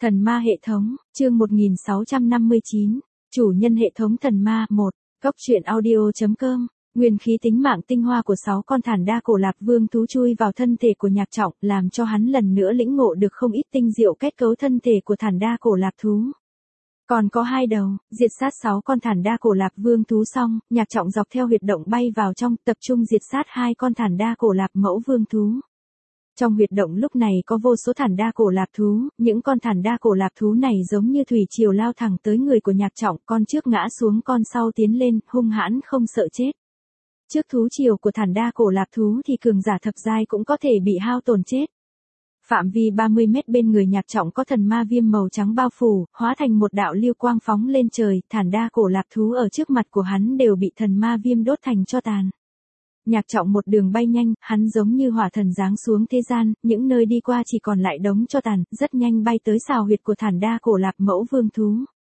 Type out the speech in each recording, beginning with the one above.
Thần ma hệ thống, chương 1659, chủ nhân hệ thống thần ma 1, góc truyện audio.com, nguyên khí tính mạng tinh hoa của 6 con thản đa cổ lạp vương thú chui vào thân thể của Nhạc Trọng, làm cho hắn lần nữa lĩnh ngộ được không ít tinh diệu kết cấu thân thể của thản đa cổ lạp thú. Còn có 2 đầu, diệt sát 6 con thản đa cổ lạp vương thú xong, Nhạc Trọng dọc theo huyệt động bay vào trong, tập trung diệt sát 2 con thản đa cổ lạp mẫu vương thú. Trong huyệt động lúc này có vô số thản đa cổ lạp thú, những con thản đa cổ lạp thú này giống như thủy triều lao thẳng tới người của Nhạc Trọng, con trước ngã xuống con sau tiến lên, hung hãn không sợ chết. Trước thú triều của thản đa cổ lạp thú thì cường giả thập giai cũng có thể bị hao tổn chết. Phạm vi 30 mét bên người Nhạc Trọng có thần ma viêm màu trắng bao phủ, hóa thành một đạo lưu quang phóng lên trời, thản đa cổ lạp thú ở trước mặt của hắn đều bị thần ma viêm đốt thành tro tàn. Nhạc Trọng một đường bay nhanh, hắn giống như hỏa thần giáng xuống thế gian, những nơi đi qua chỉ còn lại đống tro tàn, rất nhanh bay tới sào huyệt của thản đa cổ lạp mẫu vương thú.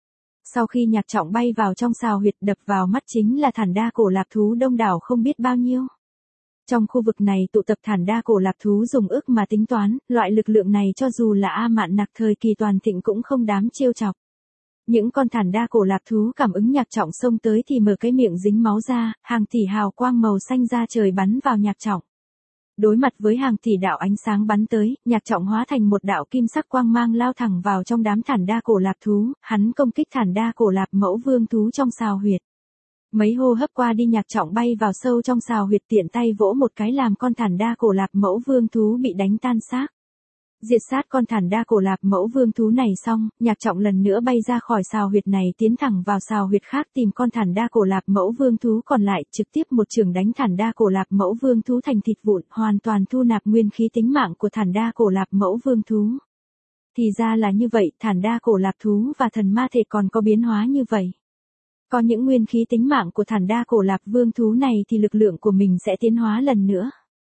Sau khi Nhạc Trọng bay vào trong sào huyệt, đập vào mắt chính là thản đa cổ lạp thú đông đảo không biết bao nhiêu. Trong khu vực này tụ tập thản đa cổ lạp thú dùng ức mà tính toán, loại lực lượng này cho dù là A Mạn Nặc thời kỳ toàn thịnh cũng không dám trêu chọc. Những con thản đa cổ lạp thú cảm ứng Nhạc Trọng xông tới thì mở cái miệng dính máu ra, hàng tỷ hào quang màu xanh ra trời bắn vào Nhạc Trọng. Đối mặt với hàng tỷ đạo ánh sáng bắn tới, Nhạc Trọng hóa thành một đạo kim sắc quang mang lao thẳng vào trong đám thản đa cổ lạp thú, hắn công kích thản đa cổ lạp mẫu vương thú trong sào huyệt. Mấy hô hấp qua đi Nhạc Trọng bay vào sâu trong sào huyệt, tiện tay vỗ một cái làm con thản đa cổ lạp mẫu vương thú bị đánh tan xác. Diệt sát con thản đa cổ lạp mẫu vương thú này xong, Nhạc Trọng lần nữa bay ra khỏi sào huyệt này tiến thẳng vào sào huyệt khác tìm con thản đa cổ lạp mẫu vương thú còn lại, trực tiếp một chưởng đánh thản đa cổ lạp mẫu vương thú thành thịt vụn, hoàn toàn thu nạp nguyên khí tính mạng của thản đa cổ lạp mẫu vương thú. Thì ra là như vậy, thản đa cổ lạp thú và thần ma thể còn có biến hóa như vậy. Có những nguyên khí tính mạng của thản đa cổ lạp vương thú này thì lực lượng của mình sẽ tiến hóa lần nữa.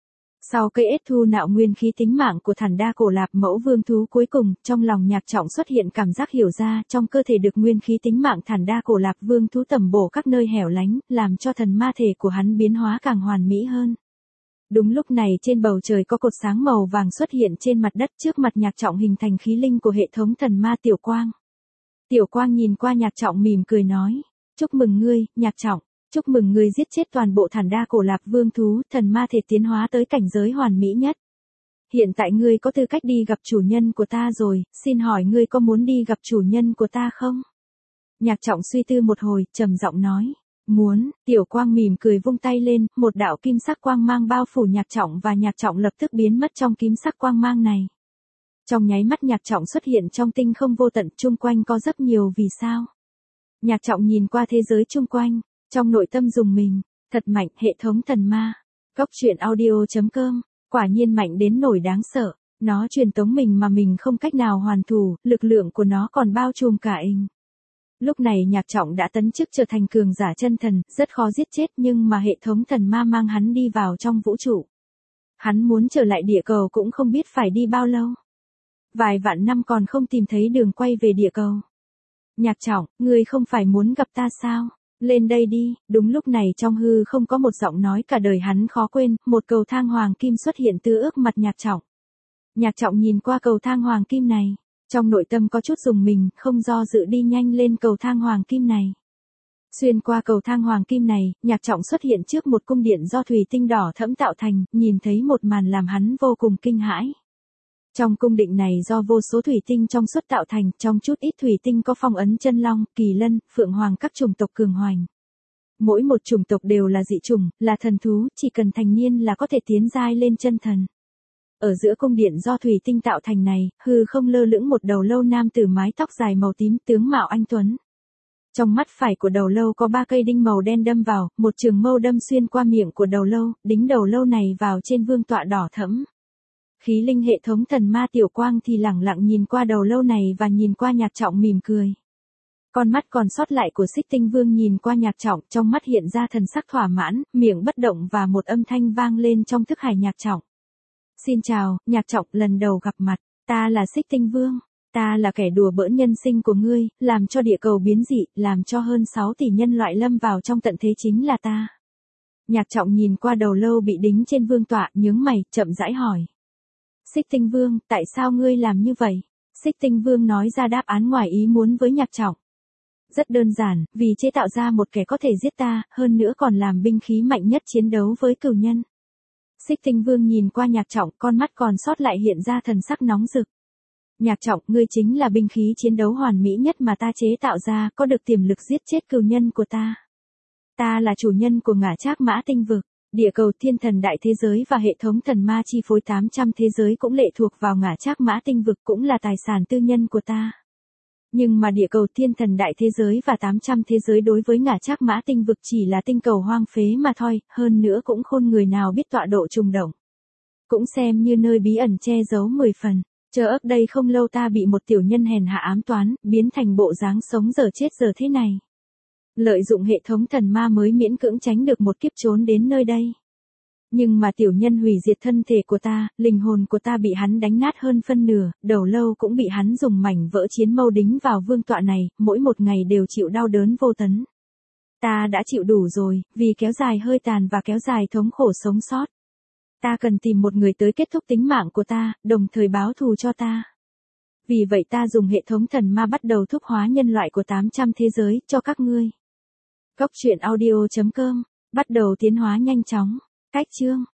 Sau cây ết thu nạo nguyên khí tính mạng của thản đa cổ lạp mẫu vương thú cuối cùng, trong lòng Nhạc Trọng xuất hiện cảm giác hiểu ra, trong cơ thể được nguyên khí tính mạng thản đa cổ lạp vương thú tầm bổ các nơi hẻo lánh, làm cho thần ma thể của hắn biến hóa càng hoàn mỹ hơn. Đúng lúc này trên bầu trời có cột sáng màu vàng xuất hiện trên mặt đất, trước mặt Nhạc Trọng hình thành khí linh của hệ thống thần ma Tiểu Quang. Tiểu Quang nhìn qua Nhạc Trọng mỉm cười nói, chúc mừng ngươi, Nhạc Trọng. Chúc mừng ngươi giết chết toàn bộ thản đa cổ lạp vương thú, thần ma thể tiến hóa tới cảnh giới hoàn mỹ nhất. Hiện tại ngươi có tư cách đi gặp chủ nhân của ta rồi, xin hỏi ngươi có muốn đi gặp chủ nhân của ta không? Nhạc Trọng suy tư một hồi, trầm giọng nói, muốn. Tiểu Quang mỉm cười vung tay lên, một đạo kim sắc quang mang bao phủ Nhạc Trọng và Nhạc Trọng lập tức biến mất trong kim sắc quang mang này. Trong nháy mắt Nhạc Trọng xuất hiện trong tinh không vô tận, chung quanh có rất nhiều vì sao. Nhạc Trọng nhìn qua thế giới chung quanh. Trong nội tâm dùng mình, thật mạnh, hệ thống thần ma. Góc truyện audio.com, quả nhiên mạnh đến nỗi đáng sợ, nó truyền tống mình mà mình không cách nào hoàn thủ, lực lượng của nó còn bao trùm cả hình. Lúc này Nhạc Trọng đã tấn chức trở thành cường giả chân thần, rất khó giết chết nhưng mà hệ thống thần ma mang hắn đi vào trong vũ trụ. Hắn muốn trở lại địa cầu cũng không biết phải đi bao lâu. Vài vạn năm còn không tìm thấy đường quay về địa cầu. Nhạc Trọng, ngươi không phải muốn gặp ta sao? Lên đây đi. Đúng lúc này trong hư không có một giọng nói cả đời hắn khó quên, một cầu thang hoàng kim xuất hiện từ ước mặt Nhạc Trọng. Nhạc Trọng nhìn qua cầu thang hoàng kim này, trong nội tâm có chút dùng mình, không do dự đi nhanh lên cầu thang hoàng kim này. Xuyên qua cầu thang hoàng kim này, Nhạc Trọng xuất hiện trước một cung điện do thủy tinh đỏ thẫm tạo thành, nhìn thấy một màn làm hắn vô cùng kinh hãi. Trong cung điện này do vô số thủy tinh trong suốt tạo thành, trong chút ít thủy tinh có phong ấn chân long, kỳ lân, phượng hoàng các chủng tộc cường hoành. Mỗi một chủng tộc đều là dị chủng, là thần thú, chỉ cần thành niên là có thể tiến giai lên chân thần. Ở giữa cung điện do thủy tinh tạo thành này, hư không lơ lửng một đầu lâu nam tử mái tóc dài màu tím, tướng mạo anh tuấn. Trong mắt phải của đầu lâu có 3 cây đinh màu đen đâm vào, một trường mâu đâm xuyên qua miệng của đầu lâu, đính đầu lâu này vào trên vương tọa đỏ thẫm. Khí linh hệ thống thần ma Tiểu Quang thì lẳng lặng nhìn qua đầu lâu này và nhìn qua Nhạc Trọng mỉm cười. Con mắt còn sót lại của Xích Tinh Vương nhìn qua Nhạc Trọng, trong mắt hiện ra thần sắc thỏa mãn, miệng bất động và một âm thanh vang lên trong thức hải Nhạc Trọng. Xin chào, Nhạc Trọng, lần đầu gặp mặt, ta là Xích Tinh Vương. Ta là kẻ đùa bỡn nhân sinh của ngươi, làm cho địa cầu biến dị, làm cho hơn 6 tỷ nhân loại lâm vào trong tận thế chính là ta. Nhạc Trọng nhìn qua đầu lâu bị đính trên vương tọa, nhướng mày, chậm rãi hỏi. Xích Tinh Vương, tại sao ngươi làm như vậy? Xích Tinh Vương nói ra đáp án ngoài ý muốn với Nhạc Trọng. Rất đơn giản, vì chế tạo ra một kẻ có thể giết ta, hơn nữa còn làm binh khí mạnh nhất chiến đấu với cửu nhân. Xích Tinh Vương nhìn qua Nhạc Trọng, con mắt còn sót lại hiện ra thần sắc nóng rực. Nhạc Trọng, ngươi chính là binh khí chiến đấu hoàn mỹ nhất mà ta chế tạo ra, có được tiềm lực giết chết cửu nhân của ta. Ta là chủ nhân của Ngả Trác Mã Tinh vực, địa cầu thiên thần đại thế giới và hệ thống thần ma chi phối 800 thế giới cũng lệ thuộc vào Ngả Trác Mã Tinh vực, cũng là tài sản tư nhân của ta. Nhưng mà địa cầu thiên thần đại thế giới và 800 thế giới đối với Ngả Trác Mã Tinh vực chỉ là tinh cầu hoang phế mà thôi, hơn nữa cũng khôn người nào biết tọa độ trùng động. Cũng xem như nơi bí ẩn che giấu 10 phần. Chờ ấp đây không lâu ta bị một tiểu nhân hèn hạ ám toán, biến thành bộ dáng sống giờ chết giờ thế này. Lợi dụng hệ thống thần ma mới miễn cưỡng tránh được một kiếp trốn đến nơi đây. Nhưng mà tiểu nhân hủy diệt thân thể của ta, linh hồn của ta bị hắn đánh nát hơn phân nửa, đầu lâu cũng bị hắn dùng mảnh vỡ chiến mâu đính vào vương tọa này, mỗi một ngày đều chịu đau đớn vô tấn. Ta đã chịu đủ rồi, vì kéo dài hơi tàn và kéo dài thống khổ sống sót. Ta cần tìm một người tới kết thúc tính mạng của ta, đồng thời báo thù cho ta. Vì vậy ta dùng hệ thống thần ma bắt đầu thúc hóa nhân loại của 800 thế giới cho các ngươi. Góc truyện audio.com, bắt đầu tiến hóa nhanh chóng. Cách chương